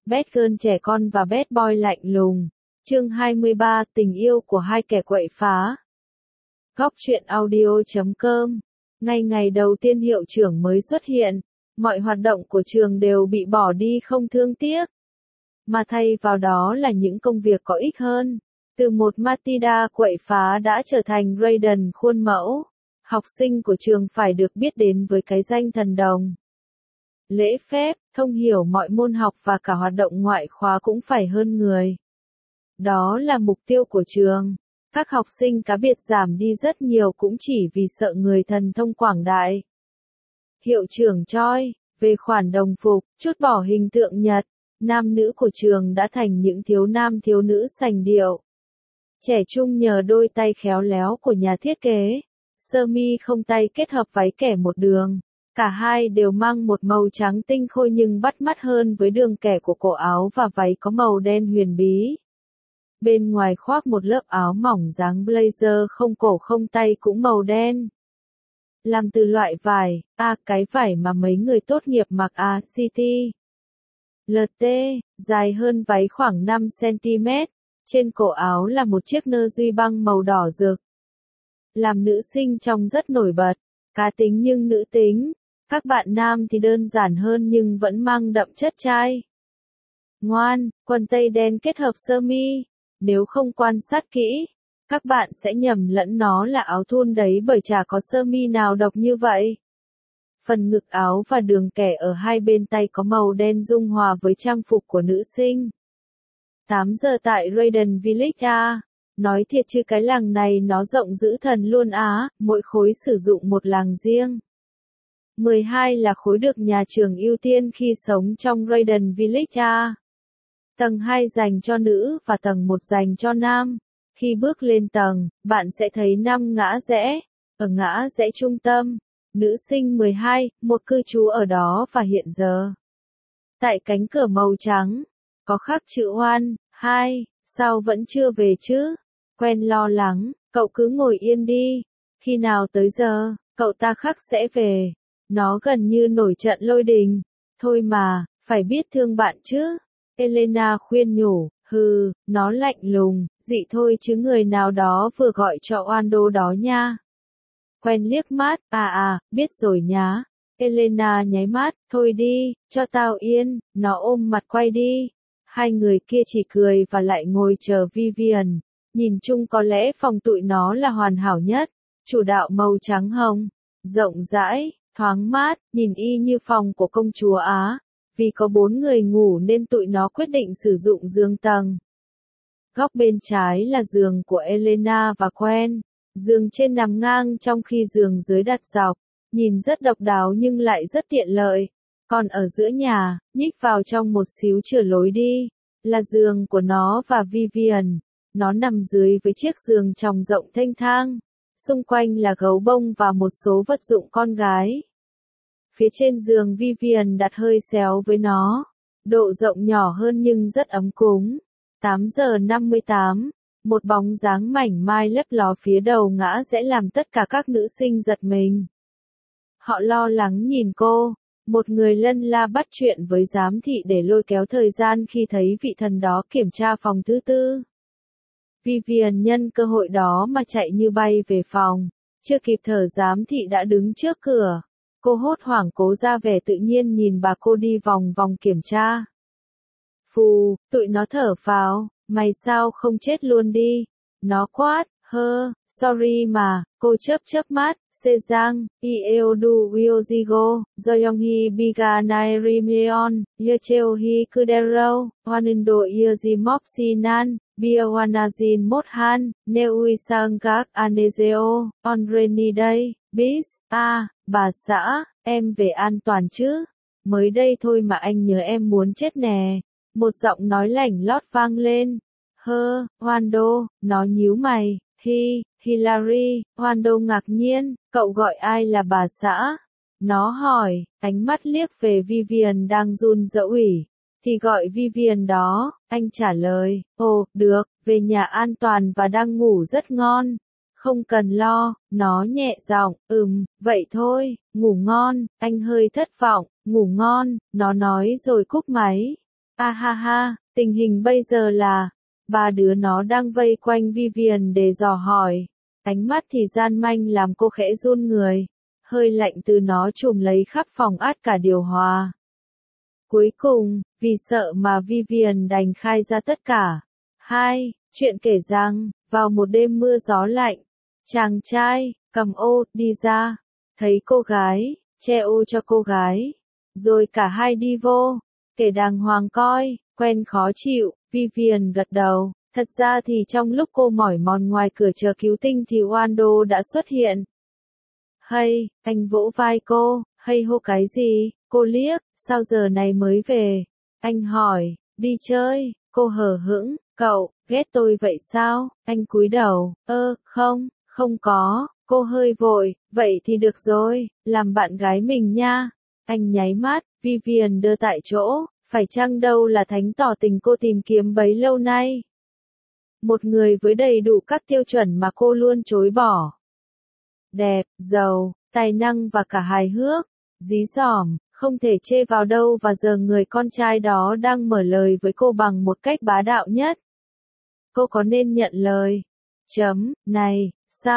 Bad girl trẻ con và bad boy lạnh lùng. Chương 23, tình yêu của hai kẻ quậy phá. Góc truyện audio.com. Ngay ngày đầu tiên hiệu trưởng mới xuất hiện, mọi hoạt động của trường đều bị bỏ đi không thương tiếc. Mà thay vào đó là những công việc có ích hơn. Từ một Matilda quậy phá đã trở thành Raiden khuôn mẫu. Học sinh của trường phải được biết đến với cái danh thần đồng. Lễ phép, thông hiểu mọi môn học và cả hoạt động ngoại khóa cũng phải hơn người. Đó là mục tiêu của trường. Các học sinh cá biệt giảm đi rất nhiều cũng chỉ vì sợ người thần thông quảng đại. Hiệu trưởng Choi, về khoản đồng phục, chút bỏ hình tượng Nhật, nam nữ của trường đã thành những thiếu nam thiếu nữ sành điệu. Trẻ trung nhờ đôi tay khéo léo của nhà thiết kế. Sơ mi không tay kết hợp váy kẻ một đường. Cả hai đều mang một màu trắng tinh khôi nhưng bắt mắt hơn với đường kẻ của cổ áo và váy có màu đen huyền bí. Bên ngoài khoác một lớp áo mỏng dáng blazer không cổ không tay cũng màu đen. Làm từ loại vải, cái vải mà mấy người tốt nghiệp mặc CT. LT, dài hơn váy khoảng 5 cm. Trên cổ áo là một chiếc nơ duy băng màu đỏ rực. Làm nữ sinh trông rất nổi bật, cá tính nhưng nữ tính. Các bạn nam thì đơn giản hơn nhưng vẫn mang đậm chất trai. Ngoan, quần tây đen kết hợp sơ mi. Nếu không quan sát kỹ, các bạn sẽ nhầm lẫn nó là áo thun đấy bởi chả có sơ mi nào độc như vậy. Phần ngực áo và đường kẻ ở hai bên tay có màu đen dung hòa với trang phục của nữ sinh. 8 giờ tại Raiden Village Nói thiệt chứ cái làng này nó rộng dữ thần luôn mỗi khối sử dụng một làng riêng. 12 là khối được nhà trường ưu tiên khi sống trong Raiden Village Tầng 2 dành cho nữ và tầng 1 dành cho nam. Khi bước lên tầng, bạn sẽ thấy 5 ngã rẽ. Ở ngã rẽ trung tâm, nữ sinh 12, một cư trú ở đó và hiện giờ. Tại cánh cửa màu trắng, có khắc chữ Oan, 2, sao vẫn chưa về chứ? Quen lo lắng, cậu cứ ngồi yên đi. Khi nào tới giờ, cậu ta khắc sẽ về. Nó gần như nổi trận lôi đình. Thôi mà, phải biết thương bạn chứ. Elena khuyên nhủ, nó lạnh lùng, dị thôi chứ người nào đó vừa gọi cho Oando đó nha. Quen liếc mắt, biết rồi nhá. Elena nháy mắt, thôi đi, cho tao yên, nó ôm mặt quay đi. Hai người kia chỉ cười và lại ngồi chờ Vivian. Nhìn chung có lẽ phòng tụi nó là hoàn hảo nhất, chủ đạo màu trắng hồng, rộng rãi, thoáng mát, nhìn y như phòng của công chúa Á. Vì có 4 người ngủ nên tụi nó quyết định sử dụng giường tầng. Góc bên trái là giường của Elena và Quen. Giường trên nằm ngang trong khi giường dưới đặt dọc. Nhìn rất độc đáo nhưng lại rất tiện lợi. Còn ở giữa nhà, nhích vào trong một xíu chừa lối đi, là giường của nó và Vivian. Nó nằm dưới với chiếc giường chồng rộng thênh thang. Xung quanh là gấu bông và một số vật dụng con gái. Phía trên giường Vivian đặt hơi xéo với nó. Độ rộng nhỏ hơn nhưng rất ấm cúng. 8 giờ 58, một bóng dáng mảnh mai lấp ló phía đầu ngã rẽ làm tất cả các nữ sinh giật mình. Họ lo lắng nhìn cô. Một người lân la bắt chuyện với giám thị để lôi kéo thời gian khi thấy vị thần đó kiểm tra phòng thứ tư. Vivian nhân cơ hội đó mà chạy như bay về phòng. Chưa kịp thở giám thị đã đứng trước cửa. Cô hốt hoảng cố ra vẻ tự nhiên nhìn bà cô đi vòng vòng kiểm tra. Phù, tụi nó thở phào, mày sao không chết luôn đi. Nó quát, sorry mà, cô chớp mắt, Sejang, Ieodu Wyojigo, Joyonghi Biganai Rimeon, Yecheohi Kudero, Wanindo Iezimok Sinan, Biawanazin Mothan, Neui Sangak Anezeo, Onreni đây, Bis, bà xã, em về an toàn chứ? Mới đây thôi mà anh nhớ em muốn chết nè. Một giọng nói lảnh lót vang lên. Wando, nó nhíu mày. Hilary, Wando ngạc nhiên, cậu gọi ai là bà xã? Nó hỏi, ánh mắt liếc về Vivian đang run rẩy. Thì gọi Vivian đó, anh trả lời, được, về nhà an toàn và đang ngủ rất ngon. Không cần lo, nó nhẹ giọng, vậy thôi, ngủ ngon, anh hơi thất vọng, ngủ ngon, nó nói rồi cúp máy. A ha ha, tình hình bây giờ là, ba đứa nó đang vây quanh Vivian để dò hỏi. Ánh mắt thì gian manh làm cô khẽ run người. Hơi lạnh từ nó trùm lấy khắp phòng át cả điều hòa. Cuối cùng, vì sợ mà Vivian đành khai ra tất cả. Chuyện kể rằng, vào một đêm mưa gió lạnh, chàng trai, cầm ô, đi ra, thấy cô gái, che ô cho cô gái. Rồi cả hai đi vô, kể đàng hoàng coi, quen khó chịu, Vivian gật đầu. Thật ra thì trong lúc cô mỏi mòn ngoài cửa chờ cứu tinh thì Wando đã xuất hiện. Hay, anh vỗ vai cô, hay hô cái gì, cô liếc, sao giờ này mới về? Anh hỏi, đi chơi, cô hờ hững, cậu, ghét tôi vậy sao? Anh cúi đầu, không có, cô hơi vội, vậy thì được rồi, làm bạn gái mình nha. Anh nháy mắt, Vivian đưa tại chỗ, phải chăng đâu là thánh tỏ tình cô tìm kiếm bấy lâu nay? Một người với đầy đủ các tiêu chuẩn mà cô luôn chối bỏ. Đẹp, giàu, tài năng và cả hài hước, dí dỏm, không thể chê vào đâu và giờ người con trai đó đang mở lời với cô bằng một cách bá đạo nhất. Cô có nên nhận lời? Này,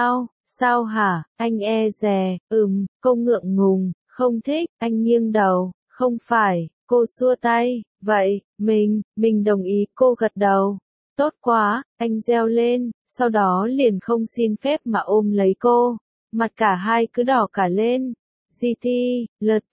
sao hả, anh e dè, cô ngượng ngùng, không thích, anh nghiêng đầu, không phải, cô xua tay, vậy, mình đồng ý, cô gật đầu. Tốt quá, anh reo lên, sau đó liền không xin phép mà ôm lấy cô. Mặt cả hai cứ đỏ cả lên. GT, LT,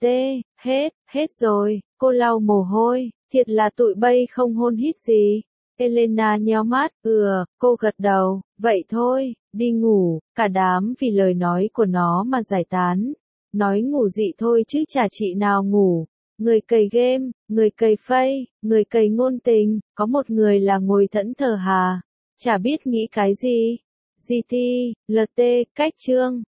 hết rồi, cô lau mồ hôi, thiệt là tụi bay không hôn hít gì. Elena nheo mắt, cô gật đầu, vậy thôi, đi ngủ, cả đám vì lời nói của nó mà giải tán. Nói ngủ dị thôi chứ chả chị nào ngủ. Người cày game, người cày phây, người cày ngôn tình, có một người là ngồi thẫn thờ hà. Chả biết nghĩ cái gì. GT, LT, cách chương.